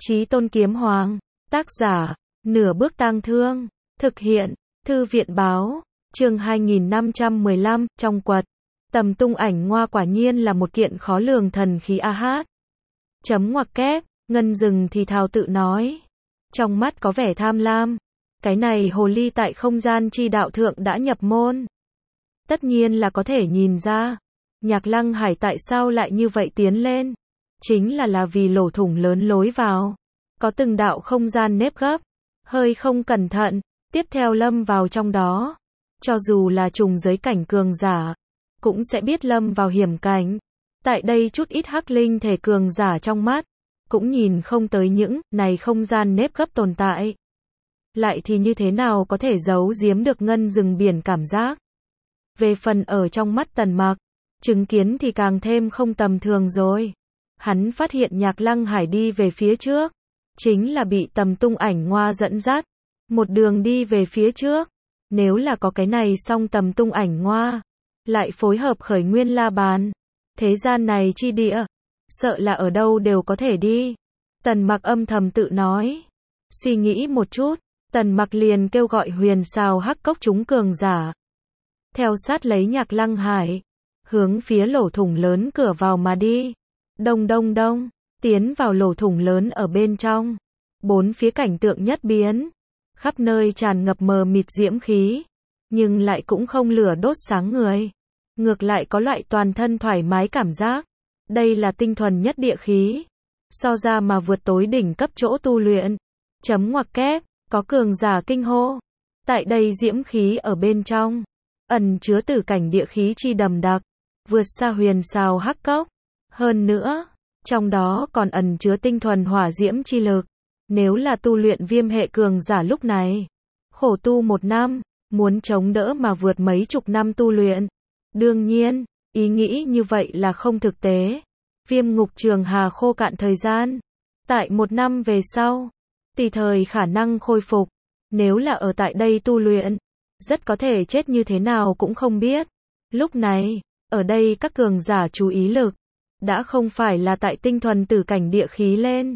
Chí Tôn Kiếm Hoàng, tác giả, Nửa Bước Tang Thương, thực hiện, Thư viện Báo, chương 2515, trong quật. Tầm tung ảnh ngoa quả nhiên là một kiện khó lường thần khí a hát. Chấm ngoặc kép, Ngân Dừng thì thào tự nói. Trong mắt có vẻ tham lam. Cái này hồ ly tại không gian chi đạo thượng đã nhập môn. Tất nhiên là có thể nhìn ra. Nhạc Lăng Hải tại sao lại như vậy tiến lên? Chính là vì lỗ thủng lớn lối vào. Có từng đạo không gian nếp gấp. Hơi không cẩn thận, tiếp theo lâm vào trong đó. Cho dù là trùng giới cảnh cường giả, cũng sẽ biết lâm vào hiểm cảnh. Tại đây chút ít hắc linh thể cường giả trong mắt, cũng nhìn không tới những này không gian nếp gấp tồn tại. Lại thì như thế nào có thể giấu giếm được Ngân Dừng biển cảm giác. Về phần ở trong mắt Tần Mặc, chứng kiến thì càng thêm không tầm thường rồi. Hắn phát hiện Nhạc Lăng Hải đi về phía trước, chính là bị tầm tung ảnh ngoa dẫn dắt, một đường đi về phía trước. Nếu là có cái này xong tầm tung ảnh ngoa, lại phối hợp khởi nguyên la bàn, thế gian này chi địa, sợ là ở đâu đều có thể đi. Tần Mặc âm thầm tự nói. Suy nghĩ một chút, Tần Mặc liền kêu gọi huyền xào hắc cốc chúng cường giả. Theo sát lấy Nhạc Lăng Hải, hướng phía lỗ thủng lớn cửa vào mà đi. Đông đông đông, tiến vào lỗ thủng lớn ở bên trong. Bốn phía cảnh tượng nhất biến. Khắp nơi tràn ngập mờ mịt diễm khí. Nhưng lại cũng không lửa đốt sáng người. Ngược lại có loại toàn thân thoải mái cảm giác. Đây là tinh thuần nhất địa khí. So ra mà vượt tối đỉnh cấp chỗ tu luyện. Chấm ngoặc kép, có cường giả kinh hô. Tại đây diễm khí ở bên trong, ẩn chứa tử cảnh địa khí chi đầm đặc, vượt xa huyền xào hắc cốc. Hơn nữa, trong đó còn ẩn chứa tinh thuần hỏa diễm chi lực. Nếu là tu luyện viêm hệ cường giả lúc này, khổ tu 1 năm, muốn chống đỡ mà vượt mấy chục năm tu luyện. Đương nhiên, ý nghĩ như vậy là không thực tế. Viêm ngục trường hà khô cạn thời gian. Tại 1 năm về sau, tùy thời khả năng khôi phục. Nếu là ở tại đây tu luyện, rất có thể chết như thế nào cũng không biết. Lúc này, ở đây các cường giả chú ý lực, đã không phải là tại tinh thuần tử cảnh địa khí lên,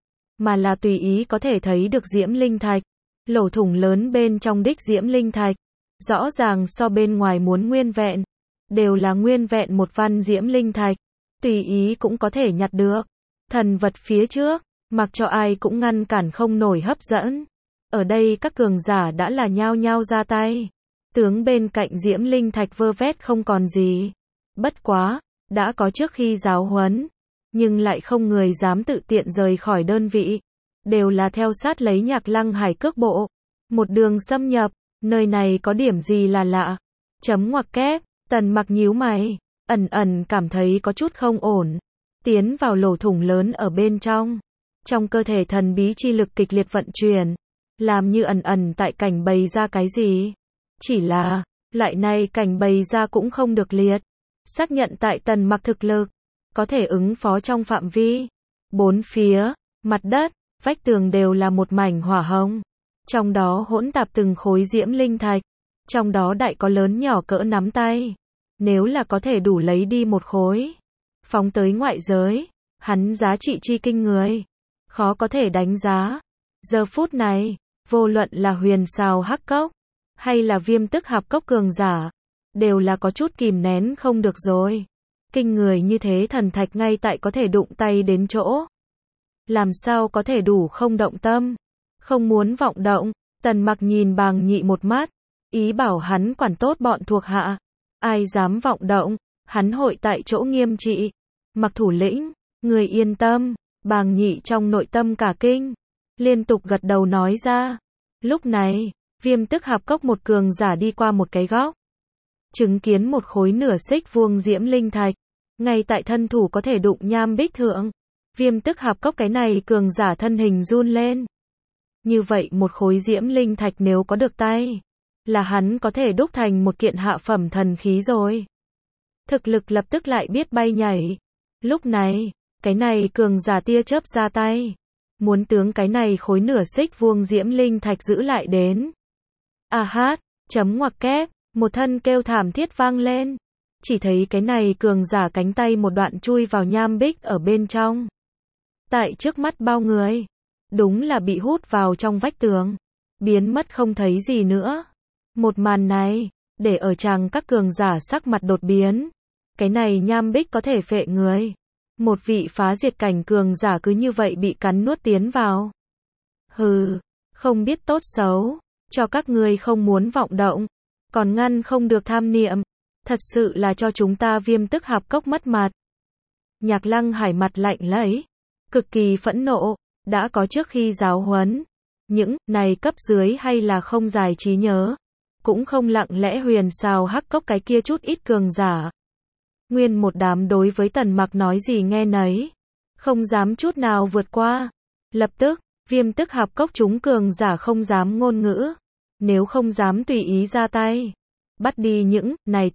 mà là tùy ý có thể thấy được diễm linh thạch. Lỗ thủng lớn bên trong đích diễm linh thạch, rõ ràng so bên ngoài muốn nguyên vẹn, đều là nguyên vẹn một văn diễm linh thạch, tùy ý cũng có thể nhặt được. Thần vật phía trước, mặc cho ai cũng ngăn cản không nổi hấp dẫn. Ở đây các cường giả đã là nhao nhao ra tay. Tướng bên cạnh diễm linh thạch vơ vét không còn gì. Bất quá, đã có trước khi giáo huấn, nhưng lại không người dám tự tiện rời khỏi đơn vị. Đều là theo sát lấy Nhạc Lăng Hải cước bộ. Một đường xâm nhập, nơi này có điểm gì là lạ. Chấm ngoặc kép, Tần Mặc nhíu mày, ẩn ẩn cảm thấy có chút không ổn. Tiến vào lỗ thủng lớn ở bên trong. Trong cơ thể thần bí chi lực kịch liệt vận chuyển, làm như ẩn ẩn tại cảnh bày ra cái gì. Chỉ là, loại này cảnh bày ra cũng không được liệt. Xác nhận tại Tần Mặc thực lực, có thể ứng phó trong phạm vi. Bốn phía, mặt đất, vách tường đều là một mảnh hỏa hồng. Trong đó hỗn tạp từng khối diễm linh thạch. Trong đó đại có lớn nhỏ cỡ nắm tay. Nếu là có thể đủ lấy đi một khối, phóng tới ngoại giới, hắn giá trị chi kinh người, khó có thể đánh giá. Giờ phút này, vô luận là huyền xào hắc cốc, hay là viêm tức hạp cốc cường giả, đều là có chút kìm nén không được rồi. Kinh người như thế thần thạch ngay tại có thể đụng tay đến chỗ. Làm sao có thể đủ không động tâm, không muốn vọng động. Tần Mặc nhìn Bàng Nhị một mắt, ý bảo hắn quản tốt bọn thuộc hạ. Ai dám vọng động, hắn hội tại chỗ nghiêm trị. Mặc thủ lĩnh, người yên tâm. Bàng Nhị trong nội tâm cả kinh, liên tục gật đầu nói ra. Lúc này, viêm tức hạp cốc một cường giả đi qua một cái góc, chứng kiến một khối nửa xích vuông diễm linh thạch, ngay tại thân thủ có thể đụng nham bích thượng. Viêm tức hạp cốc cái này cường giả thân hình run lên. Như vậy một khối diễm linh thạch nếu có được tay, là hắn có thể đúc thành một kiện hạ phẩm thần khí rồi. Thực lực lập tức lại biết bay nhảy. Lúc này, cái này cường giả tia chớp ra tay, muốn tướng cái này khối nửa xích vuông diễm linh thạch giữ lại đến. A hát, chấm ngoặc kép, một thân kêu thảm thiết vang lên. Chỉ thấy cái này cường giả cánh tay một đoạn chui vào nham bích ở bên trong. Tại trước mắt bao người, đúng là bị hút vào trong vách tường, biến mất không thấy gì nữa. Một màn này, để ở chàng các cường giả sắc mặt đột biến. Cái này nham bích có thể phệ người. Một vị phá diệt cảnh cường giả cứ như vậy bị cắn nuốt tiến vào. Hừ, không biết tốt xấu, cho các ngươi không muốn vọng động, còn ngăn không được tham niệm, thật sự là cho chúng ta Viêm Tức Hạp Cốc mất mặt. Nhạc Lăng Hải mặt lạnh lấy, cực kỳ phẫn nộ, đã có trước khi giáo huấn, những này cấp dưới hay là không dài trí nhớ, cũng không lặng lẽ huyền xào hắc cốc cái kia chút ít cường giả. Nguyên một đám đối với Tần Mặc nói gì nghe nấy, không dám chút nào vượt qua. Lập tức, Viêm Tức Hạp Cốc chúng cường giả không dám ngôn ngữ, nếu không dám tùy ý ra tay, bắt đi những này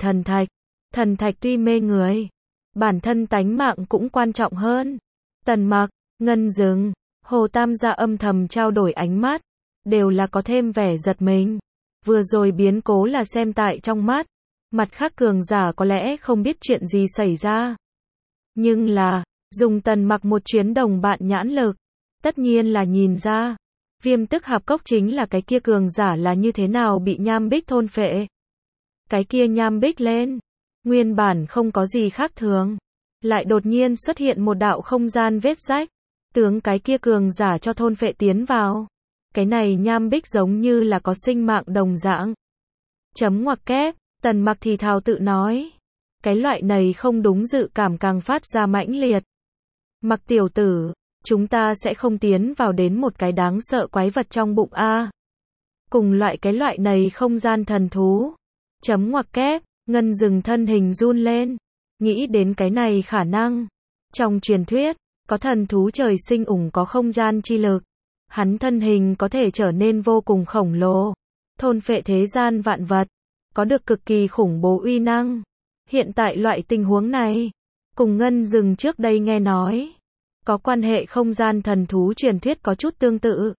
thần thạch tuy mê người, bản thân tánh mạng cũng quan trọng hơn. Tần Mặc, Ngân Dừng, Hồ Tam gia âm thầm trao đổi ánh mắt, đều là có thêm vẻ giật mình. Vừa rồi biến cố là xem tại trong mắt, mặt khác cường giả có lẽ không biết chuyện gì xảy ra. Nhưng là, dùng Tần Mặc một chuyến đồng bạn nhãn lực, tất nhiên là nhìn ra, Viêm Tức Hạp Cốc chính là cái kia cường giả là như thế nào bị nham bích thôn phệ. Cái kia nham bích lên, nguyên bản không có gì khác thường, lại đột nhiên xuất hiện một đạo không gian vết rách, tướng cái kia cường giả cho thôn phệ tiến vào. Cái này nham bích giống như là có sinh mạng đồng dạng. Chấm ngoặc kép, Tần Mặc thì thào tự nói. Cái loại này không đúng dự cảm càng phát ra mãnh liệt. Mặc tiểu tử, chúng ta sẽ không tiến vào đến một cái đáng sợ quái vật trong bụng a. Cùng cái loại này không gian thần thú. Chấm ngoặc kép, Ngân Dừng thân hình run lên. Nghĩ đến cái này khả năng. Trong truyền thuyết, có thần thú trời sinh có không gian chi lực. Hắn thân hình có thể trở nên vô cùng khổng lồ, thôn phệ thế gian vạn vật, có được cực kỳ khủng bố uy năng. Hiện tại loại tình huống này, cùng Ngân Dừng trước đây nghe nói, có quan hệ không gian thần thú truyền thuyết có chút tương tự.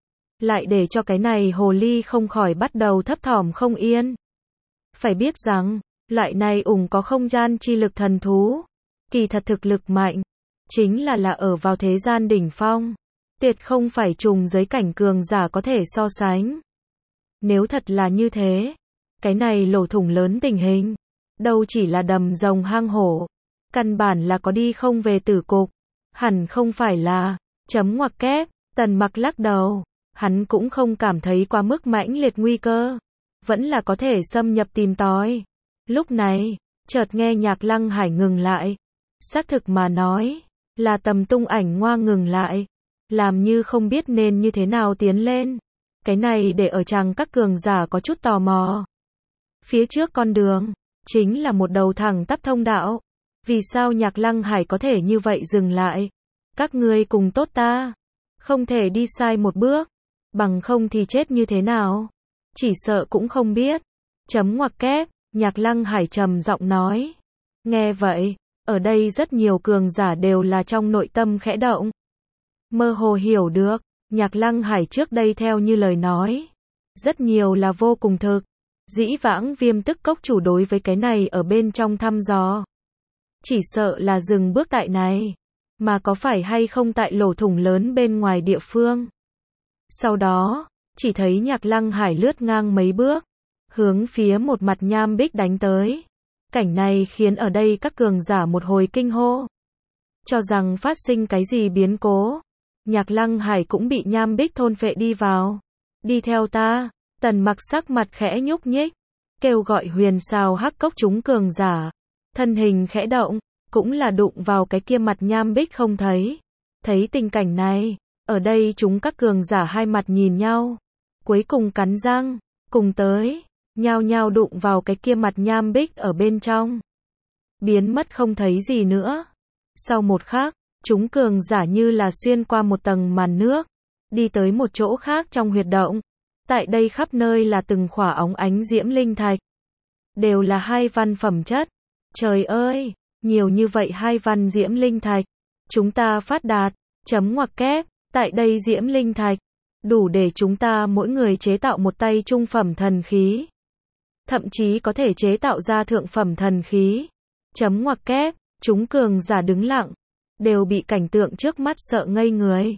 Lại để cho cái này hồ ly không khỏi bắt đầu thấp thỏm không yên. Phải biết rằng, loại này có không gian chi lực thần thú, kỳ thật thực lực mạnh, chính là ở vào thế gian đỉnh phong. Tuyệt không phải trùng giới cảnh cường giả có thể so sánh. Nếu thật là như thế, cái này lỗ thủng lớn tình hình, đâu chỉ là đầm rồng hang hổ, căn bản là có đi không về tử cục, hẳn không phải là, chấm ngoặc kép, Tần Mặc lắc đầu, hắn cũng không cảm thấy quá mức mãnh liệt nguy cơ, vẫn là có thể xâm nhập tìm tòi. Lúc này, chợt nghe Nhạc Lăng Hải ngừng lại, xác thực mà nói, là Tầm Tung Ảnh Ngoa ngừng lại. Làm như không biết nên như thế nào tiến lên. Cái này để ở chàng các cường giả có chút tò mò. Phía trước con đường, chính là một đầu thẳng tắp thông đạo. Vì sao Nhạc Lăng Hải có thể như vậy dừng lại? Các ngươi cùng tốt ta. Không thể đi sai một bước. Bằng không thì chết như thế nào? Chỉ sợ cũng không biết. Chấm ngoặc kép, Nhạc Lăng Hải trầm giọng nói. Nghe vậy, ở đây rất nhiều cường giả đều là trong nội tâm khẽ động. Mơ hồ hiểu được, Nhạc Lăng Hải trước đây theo như lời nói, rất nhiều là vô cùng thực. Dĩ vãng Viêm Tức Cốc chủ đối với cái này ở bên trong thăm dò. Chỉ sợ là dừng bước tại này, mà có phải hay không tại lỗ thủng lớn bên ngoài địa phương. Sau đó, chỉ thấy Nhạc Lăng Hải lướt ngang mấy bước, hướng phía một mặt nham bích đánh tới. Cảnh này khiến ở đây các cường giả một hồi kinh hô. Cho rằng phát sinh cái gì biến cố. Nhạc Lăng Hải cũng bị nham bích thôn phệ đi vào. Đi theo ta, Tần Mặc sắc mặt khẽ nhúc nhích, kêu gọi huyền xào hắc cốc chúng cường giả. Thân hình khẽ động, cũng là đụng vào cái kia mặt nham bích không thấy. Thấy tình cảnh này, ở đây chúng các cường giả hai mặt nhìn nhau. Cuối cùng cắn răng, cùng tới, nhao nhao đụng vào cái kia mặt nham bích ở bên trong. Biến mất không thấy gì nữa. Sau một khắc, chúng cường giả như là xuyên qua một tầng màn nước, đi tới một chỗ khác trong huyệt động. Tại đây khắp nơi là từng khỏa óng ánh diễm linh thạch. Đều là hai văn phẩm chất. Trời ơi, nhiều như vậy hai văn diễm linh thạch. Chúng ta phát đạt, chấm ngoặc kép, tại đây diễm linh thạch. Đủ để chúng ta mỗi người chế tạo một tay trung phẩm thần khí. Thậm chí có thể chế tạo ra thượng phẩm thần khí. Chấm ngoặc kép, chúng cường giả đứng lặng. Đều bị cảnh tượng trước mắt sợ ngây người.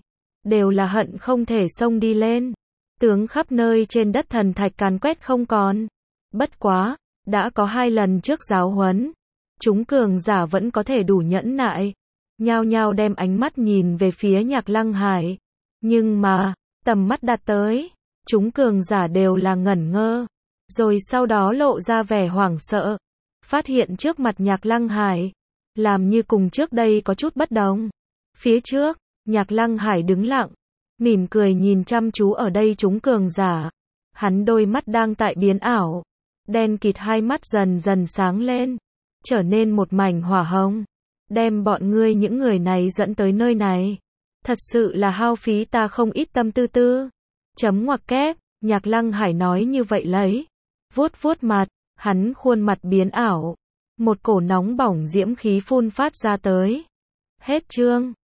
đều là hận không thể xông đi lên. Tướng khắp nơi trên đất thần thạch càn quét không còn. Bất quá, đã có 2 lần trước giáo huấn, chúng cường giả vẫn có thể đủ nhẫn nại, nhao nhao đem ánh mắt nhìn về phía Nhạc Lăng Hải. Nhưng mà, tầm mắt đặt tới, chúng cường giả đều là ngẩn ngơ, rồi sau đó lộ ra vẻ hoảng sợ, phát hiện trước mặt Nhạc Lăng Hải, làm như cùng trước đây có chút bất đồng. Phía trước, Nhạc Lăng Hải đứng lặng, mỉm cười nhìn chăm chú ở đây chúng cường giả. Hắn đôi mắt đang tại biến ảo, đen kịt hai mắt dần dần sáng lên, trở nên một mảnh hỏa hồng. Đem bọn ngươi những người này dẫn tới nơi này, thật sự là hao phí ta không ít tâm tư tư. Chấm ngoặc kép, Nhạc Lăng Hải nói như vậy lấy, vuốt vuốt mặt, hắn khuôn mặt biến ảo, một cổ nóng bỏng diễm khí phun phát ra tới. Hết chương.